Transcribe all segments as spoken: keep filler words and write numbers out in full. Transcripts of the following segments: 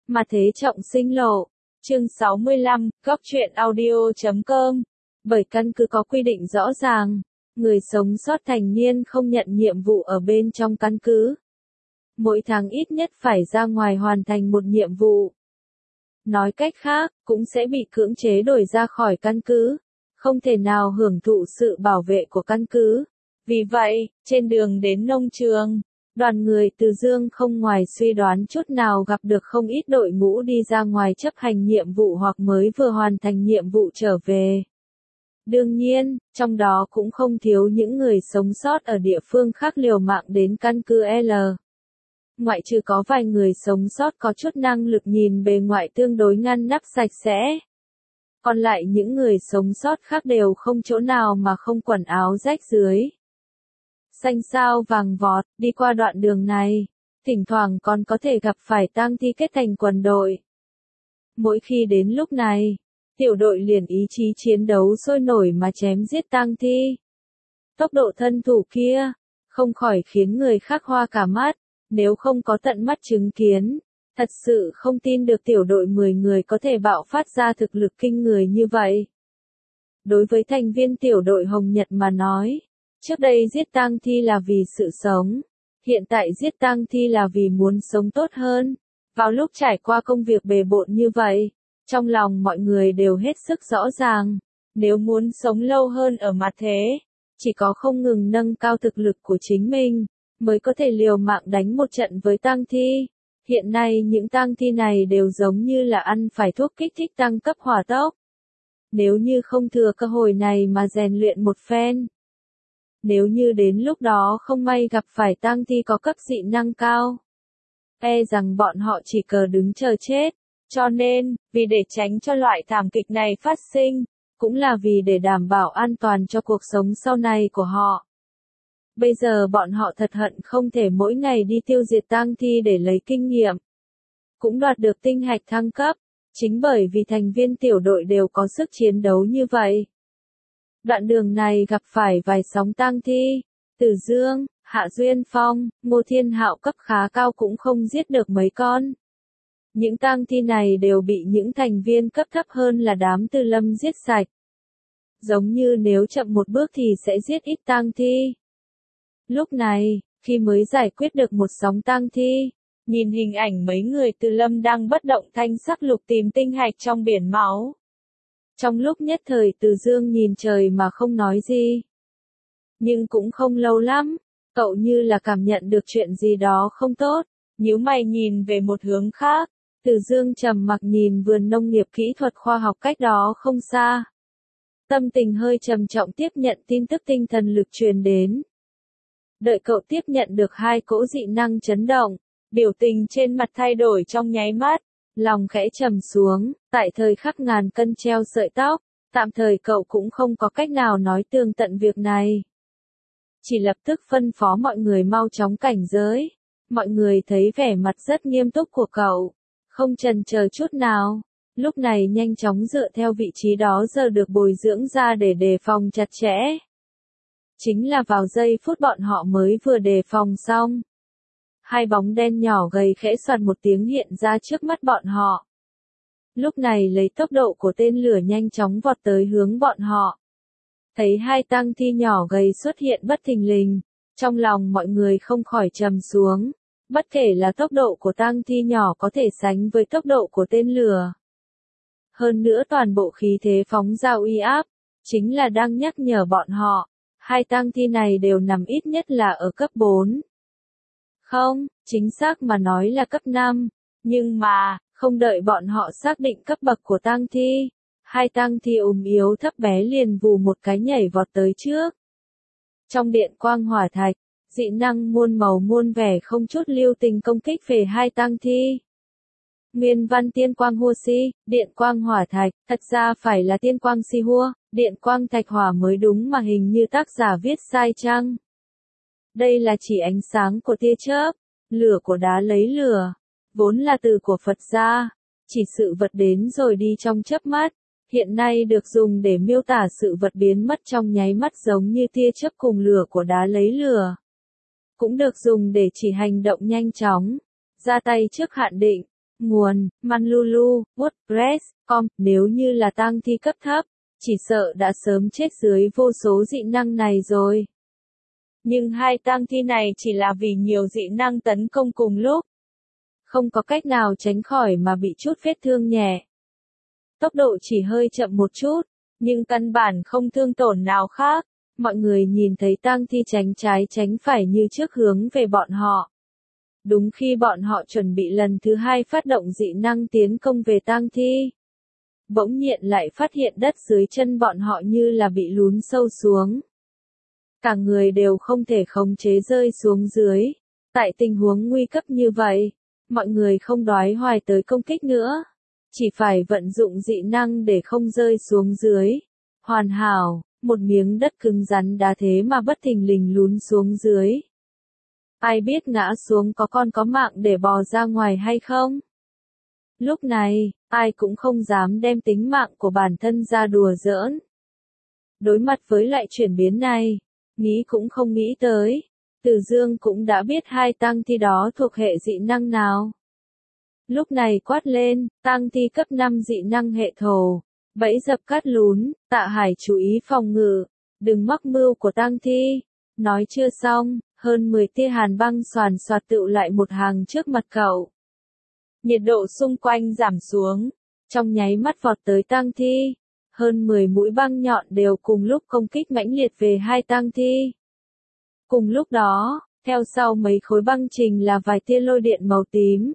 Mà thế trọng sinh lộ. Chương sáu mươi lăm, góc truyện audio chấm com. Bởi căn cứ có quy định rõ ràng, người sống sót thành niên không nhận nhiệm vụ ở bên trong căn cứ. Mỗi tháng ít nhất phải ra ngoài hoàn thành một nhiệm vụ. Nói cách khác, cũng sẽ bị cưỡng chế đuổi ra khỏi căn cứ, không thể nào hưởng thụ sự bảo vệ của căn cứ. Vì vậy, trên đường đến nông trường, đoàn người Từ Dương không ngoài suy đoán chút nào gặp được không ít đội ngũ đi ra ngoài chấp hành nhiệm vụ hoặc mới vừa hoàn thành nhiệm vụ trở về. Đương nhiên, trong đó cũng không thiếu những người sống sót ở địa phương khác liều mạng đến căn cứ L. Ngoại trừ có vài người sống sót có chút năng lực nhìn bề ngoài tương đối ngăn nắp sạch sẽ. Còn lại những người sống sót khác đều không chỗ nào mà không quần áo rách rưới. Xanh xao vàng vọt, đi qua đoạn đường này, thỉnh thoảng còn có thể gặp phải tang thi kết thành quần đội. Mỗi khi đến lúc này, tiểu đội liền ý chí chiến đấu sôi nổi mà chém giết tang thi. Tốc độ thân thủ kia, không khỏi khiến người khác hoa cả mắt, nếu không có tận mắt chứng kiến, thật sự không tin được tiểu đội mười người có thể bạo phát ra thực lực kinh người như vậy. Đối với thành viên tiểu đội Hồng Nhật mà nói, trước đây giết tang thi là vì sự sống, hiện tại giết tang thi là vì muốn sống tốt hơn. Vào lúc trải qua công việc bề bộn như vậy, trong lòng mọi người đều hết sức rõ ràng, nếu muốn sống lâu hơn ở mặt thế, chỉ có không ngừng nâng cao thực lực của chính mình, mới có thể liều mạng đánh một trận với tang thi. Hiện nay những tang thi này đều giống như là ăn phải thuốc kích thích tăng cấp hỏa tốc. Nếu như không thừa cơ hội này mà rèn luyện một phen, nếu như đến lúc đó không may gặp phải tang thi có cấp dị năng cao, e rằng bọn họ chỉ cờ đứng chờ chết. Cho nên, vì để tránh cho loại thảm kịch này phát sinh, cũng là vì để đảm bảo an toàn cho cuộc sống sau này của họ. Bây giờ bọn họ thật hận không thể mỗi ngày đi tiêu diệt tang thi để lấy kinh nghiệm, cũng đoạt được tinh hạch thăng cấp, chính bởi vì thành viên tiểu đội đều có sức chiến đấu như vậy. Đoạn đường này gặp phải vài sóng tang thi, Từ Dương, Hạ Duyên Phong, Ngô Thiên Hạo cấp khá cao cũng không giết được mấy con. Những tang thi này đều bị những thành viên cấp thấp hơn là đám Từ Lâm giết sạch. Giống như nếu chậm một bước thì sẽ giết ít tang thi. Lúc này, khi mới giải quyết được một sóng tang thi, nhìn hình ảnh mấy người Từ Lâm đang bất động thanh sắc lục tìm tinh hạch trong biển máu. Trong lúc nhất thời Từ Dương nhìn trời mà không nói gì. Nhưng cũng không lâu lắm, cậu như là cảm nhận được chuyện gì đó không tốt, nhíu mày nhìn về một hướng khác. Từ Dương trầm mặc nhìn vườn nông nghiệp kỹ thuật khoa học cách đó không xa. Tâm tình hơi trầm trọng tiếp nhận tin tức tinh thần lực truyền đến. Đợi cậu tiếp nhận được hai cỗ dị năng chấn động, biểu tình trên mặt thay đổi trong nháy mắt, lòng khẽ trầm xuống, tại thời khắc ngàn cân treo sợi tóc, tạm thời cậu cũng không có cách nào nói tường tận việc này. Chỉ lập tức phân phó mọi người mau chóng cảnh giới. Mọi người thấy vẻ mặt rất nghiêm túc của cậu, không chần chờ chút nào, lúc này nhanh chóng dựa theo vị trí đó giờ được bồi dưỡng ra để đề phòng chặt chẽ. Chính là vào giây phút bọn họ mới vừa đề phòng xong, hai bóng đen nhỏ gầy khẽ soạt một tiếng hiện ra trước mắt bọn họ. Lúc này lấy tốc độ của tên lửa nhanh chóng vọt tới hướng bọn họ. Thấy hai tang thi nhỏ gầy xuất hiện bất thình lình, trong lòng mọi người không khỏi trầm xuống. Bất kể là tốc độ của tang thi nhỏ có thể sánh với tốc độ của tên lửa. Hơn nữa toàn bộ khí thế phóng ra uy áp, chính là đang nhắc nhở bọn họ, hai tang thi này đều nằm ít nhất là ở cấp bốn. Không, chính xác mà nói là cấp năm, nhưng mà, không đợi bọn họ xác định cấp bậc của tang thi, hai tang thi ốm yếu thấp bé liền vù một cái nhảy vọt tới trước. Trong điện quang hỏa thạch, dị năng muôn màu muôn vẻ không chút lưu tình công kích về hai tang thi. Nguyên văn tiên quang hua si, điện quang hỏa thạch, thật ra phải là tiên quang si hua, điện quang thạch hỏa mới đúng mà hình như tác giả viết sai chăng. Đây là chỉ ánh sáng của tia chớp, lửa của đá lấy lửa, vốn là từ của Phật gia, chỉ sự vật đến rồi đi trong chớp mắt, hiện nay được dùng để miêu tả sự vật biến mất trong nháy mắt giống như tia chớp cùng lửa của đá lấy lửa. Cũng được dùng để chỉ hành động nhanh chóng, ra tay trước hạn định, Nguồn: Manlulu, WordPress chấm com. Nếu như là tang thi cấp thấp, chỉ sợ đã sớm chết dưới vô số dị năng này rồi. Nhưng hai tang thi này chỉ là vì nhiều dị năng tấn công cùng lúc. Không có cách nào tránh khỏi mà bị chút vết thương nhẹ. Tốc độ chỉ hơi chậm một chút, nhưng căn bản không thương tổn nào khác. Mọi người nhìn thấy tang thi tránh trái tránh phải như trước hướng về bọn họ. Đúng khi bọn họ chuẩn bị lần thứ hai phát động dị năng tiến công về tang thi, bỗng nhiên lại phát hiện đất dưới chân bọn họ như là bị lún sâu xuống. Cả người đều không thể khống chế rơi xuống dưới. Tại tình huống nguy cấp như vậy, mọi người không đoái hoài tới công kích nữa. Chỉ phải vận dụng dị năng để không rơi xuống dưới. Hoàn hảo, một miếng đất cứng rắn đá thế mà bất thình lình lún xuống dưới. Ai biết ngã xuống có con có mạng để bò ra ngoài hay không? Lúc này, ai cũng không dám đem tính mạng của bản thân ra đùa giỡn. Đối mặt với lại chuyển biến này, nghĩ cũng không nghĩ tới. Từ Dương cũng đã biết hai tang thi đó thuộc hệ dị năng nào. Lúc này quát lên, tang thi cấp năm dị năng hệ thổ, bẫy dập cát lún, Tạ Hải chú ý phòng ngự, đừng mắc mưu của tang thi. Nói chưa xong, hơn mười tia hàn băng xoàn xoạt tựu lại một hàng trước mặt cậu. Nhiệt độ xung quanh giảm xuống, trong nháy mắt vọt tới tang thi. Hơn mười mũi băng nhọn đều cùng lúc công kích mãnh liệt về hai tang thi. Cùng lúc đó, theo sau mấy khối băng trình là vài tia lôi điện màu tím.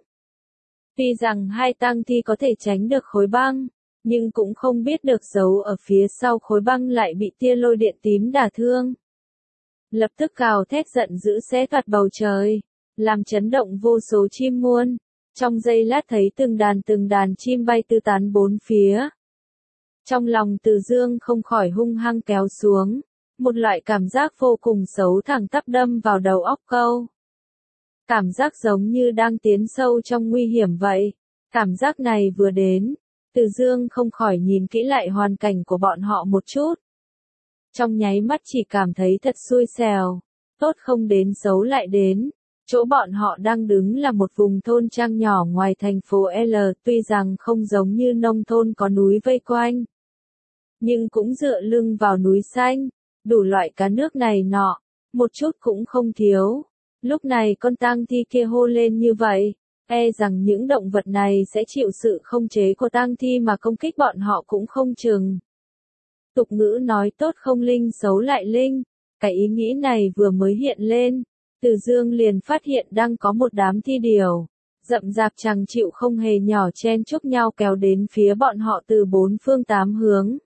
Tuy rằng hai tang thi có thể tránh được khối băng, nhưng cũng không biết được giấu ở phía sau khối băng lại bị tia lôi điện tím đả thương. Lập tức gào thét giận dữ xé toạc bầu trời, làm chấn động vô số chim muôn. Trong giây lát thấy từng đàn từng đàn chim bay tứ tán bốn phía. Trong lòng Từ Dương không khỏi hung hăng kéo xuống, một loại cảm giác vô cùng xấu thẳng tắp đâm vào đầu óc câu. Cảm giác giống như đang tiến sâu trong nguy hiểm vậy. Cảm giác này vừa đến, Từ Dương không khỏi nhìn kỹ lại hoàn cảnh của bọn họ một chút. Trong nháy mắt chỉ cảm thấy thật xui xẻo, tốt không đến xấu lại đến. Chỗ bọn họ đang đứng là một vùng thôn trang nhỏ ngoài thành phố L, tuy rằng không giống như nông thôn có núi vây quanh, nhưng cũng dựa lưng vào núi xanh, đủ loại cá nước này nọ, một chút cũng không thiếu. Lúc này con tang thi kia hô lên như vậy, e rằng những động vật này sẽ chịu sự không chế của tang thi mà công kích bọn họ cũng không chừng. Tục ngữ nói tốt không linh xấu lại linh, cái ý nghĩ này vừa mới hiện lên, Từ Dương liền phát hiện đang có một đám thi điểu, rậm rạp chẳng chịu không hề nhỏ chen chúc nhau kéo đến phía bọn họ từ bốn phương tám hướng.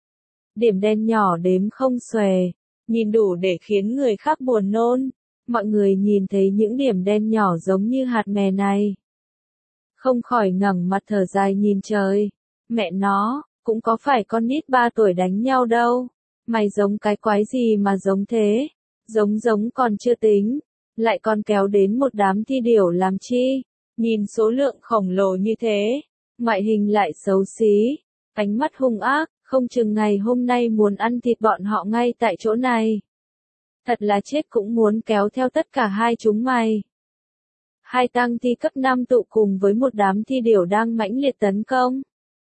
Điểm đen nhỏ đếm không xuể, nhìn đủ để khiến người khác buồn nôn. Mọi người nhìn thấy những điểm đen nhỏ giống như hạt mè này, không khỏi ngẩng mặt thở dài nhìn trời. Mẹ nó, cũng có phải con nít ba tuổi đánh nhau đâu. Mày giống cái quái gì mà giống thế? Giống giống còn chưa tính, lại còn kéo đến một đám thi điểu làm chi? Nhìn số lượng khổng lồ như thế, ngoại hình lại xấu xí, ánh mắt hung ác, không chừng ngày hôm nay muốn ăn thịt bọn họ ngay tại chỗ này. Thật là chết cũng muốn kéo theo tất cả hai chúng mày. Hai tang thi cấp năm tụ cùng với một đám thi điểu đang mãnh liệt tấn công.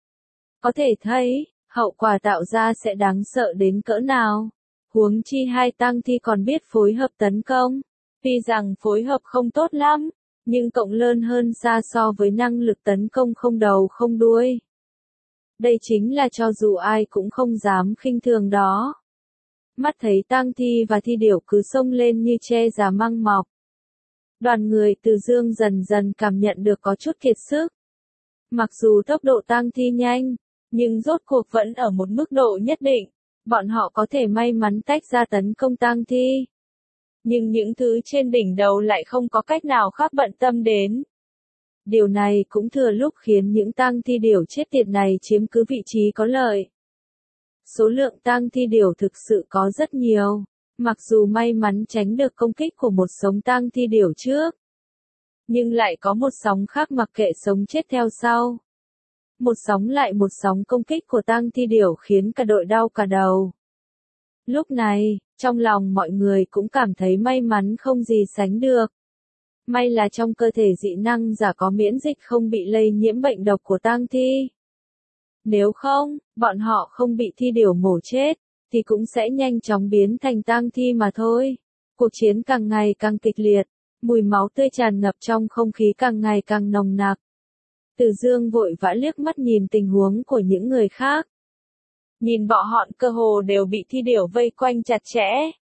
Có thể thấy, hậu quả tạo ra sẽ đáng sợ đến cỡ nào. Huống chi hai tang thi còn biết phối hợp tấn công. Tuy rằng phối hợp không tốt lắm, nhưng cộng lớn hơn xa so với năng lực tấn công không đầu không đuôi. Đây chính là cho dù ai cũng không dám khinh thường đó. Mắt thấy tang thi và thi điểu cứ xông lên như tre già măng mọc. Đoàn người Từ Dương dần dần cảm nhận được có chút kiệt sức. Mặc dù tốc độ tang thi nhanh, nhưng rốt cuộc vẫn ở một mức độ nhất định. Bọn họ có thể may mắn tách ra tấn công tang thi. Nhưng những thứ trên đỉnh đầu lại không có cách nào khác bận tâm đến. Điều này cũng thừa lúc khiến những tang thi điểu chết tiệt này chiếm cứ vị trí có lợi. Số lượng tang thi điểu thực sự có rất nhiều, mặc dù may mắn tránh được công kích của một sóng tang thi điểu trước, nhưng lại có một sóng khác mặc kệ sống chết theo sau. Một sóng lại một sóng công kích của tang thi điểu khiến cả đội đau cả đầu. Lúc này, trong lòng mọi người cũng cảm thấy may mắn không gì sánh được. May là trong cơ thể dị năng giả có miễn dịch không bị lây nhiễm bệnh độc của tang thi. Nếu không, bọn họ không bị thi điểu mổ chết, thì cũng sẽ nhanh chóng biến thành tang thi mà thôi. Cuộc chiến càng ngày càng kịch liệt, mùi máu tươi tràn ngập trong không khí càng ngày càng nồng nặc. Từ Dương vội vã liếc mắt nhìn tình huống của những người khác. Nhìn bọn họ cơ hồ đều bị thi điểu vây quanh chặt chẽ.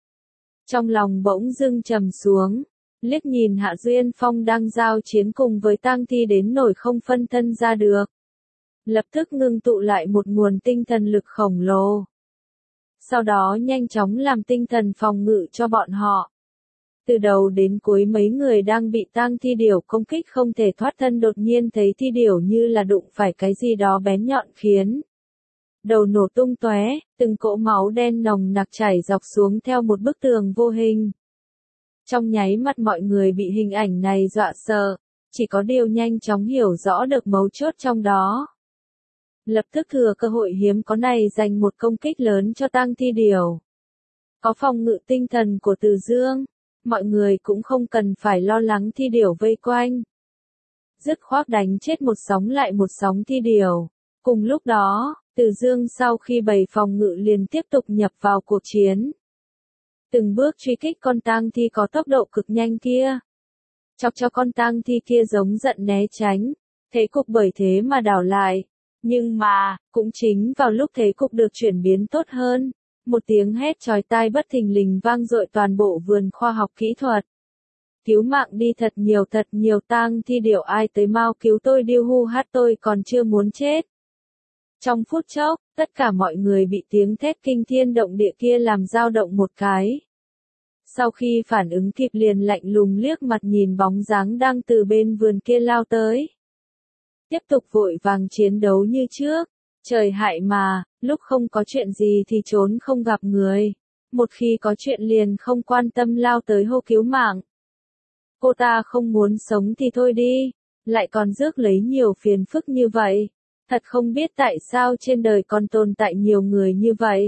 Trong lòng bỗng dưng trầm xuống, liếc nhìn Hạ Duyên Phong đang giao chiến cùng với tang thi đến nỗi không phân thân ra được. Lập tức ngưng tụ lại một nguồn tinh thần lực khổng lồ. Sau đó nhanh chóng làm tinh thần phòng ngự cho bọn họ. Từ đầu đến cuối mấy người đang bị tang thi điểu công kích không thể thoát thân đột nhiên thấy thi điểu như là đụng phải cái gì đó bén nhọn khiến đầu nổ tung tóe, từng cỗ máu đen nồng nặc chảy dọc xuống theo một bức tường vô hình. Trong nháy mắt mọi người bị hình ảnh này dọa sợ, chỉ có điều nhanh chóng hiểu rõ được mấu chốt trong đó. Lập tức thừa cơ hội hiếm có này dành một công kích lớn cho tang thi điểu. Có phòng ngự tinh thần của Từ Dương, mọi người cũng không cần phải lo lắng thi điểu vây quanh. Dứt khoát đánh chết một sóng lại một sóng thi điểu. Cùng lúc đó, Từ Dương sau khi bày phòng ngự liền tiếp tục nhập vào cuộc chiến. Từng bước truy kích con tang thi có tốc độ cực nhanh kia. Chọc cho con tang thi kia giống giận né tránh, thế cục bởi thế mà đảo lại. Nhưng mà, cũng chính vào lúc thế cục được chuyển biến tốt hơn, một tiếng hét chói tai bất thình lình vang dội toàn bộ vườn khoa học kỹ thuật. Cứu mạng đi thật nhiều thật nhiều tang thi điểu ai tới mau cứu tôi điêu hu hát tôi còn chưa muốn chết. Trong phút chốc, tất cả mọi người bị tiếng thét kinh thiên động địa kia làm dao động một cái. Sau khi phản ứng kịp liền lạnh lùng liếc mặt nhìn bóng dáng đang từ bên vườn kia lao tới. Tiếp tục vội vàng chiến đấu như trước. Trời hại mà, lúc không có chuyện gì thì trốn không gặp người. Một khi có chuyện liền không quan tâm lao tới hô cứu mạng. Cô ta không muốn sống thì thôi đi, lại còn rước lấy nhiều phiền phức như vậy. Thật không biết tại sao trên đời còn tồn tại nhiều người như vậy.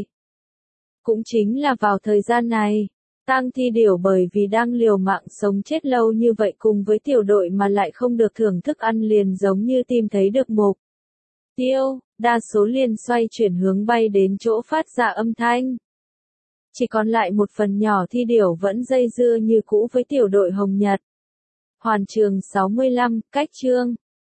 Cũng chính là vào thời gian này, tang thi điểu bởi vì đang liều mạng sống chết lâu như vậy cùng với tiểu đội mà lại không được thưởng thức ăn liền giống như tìm thấy được mục tiêu, đa số liền xoay chuyển hướng bay đến chỗ phát ra âm thanh. Chỉ còn lại một phần nhỏ thi điểu vẫn dây dưa như cũ với tiểu đội Hồng Nhật. Hoàn trường sáu mươi lăm, cách chương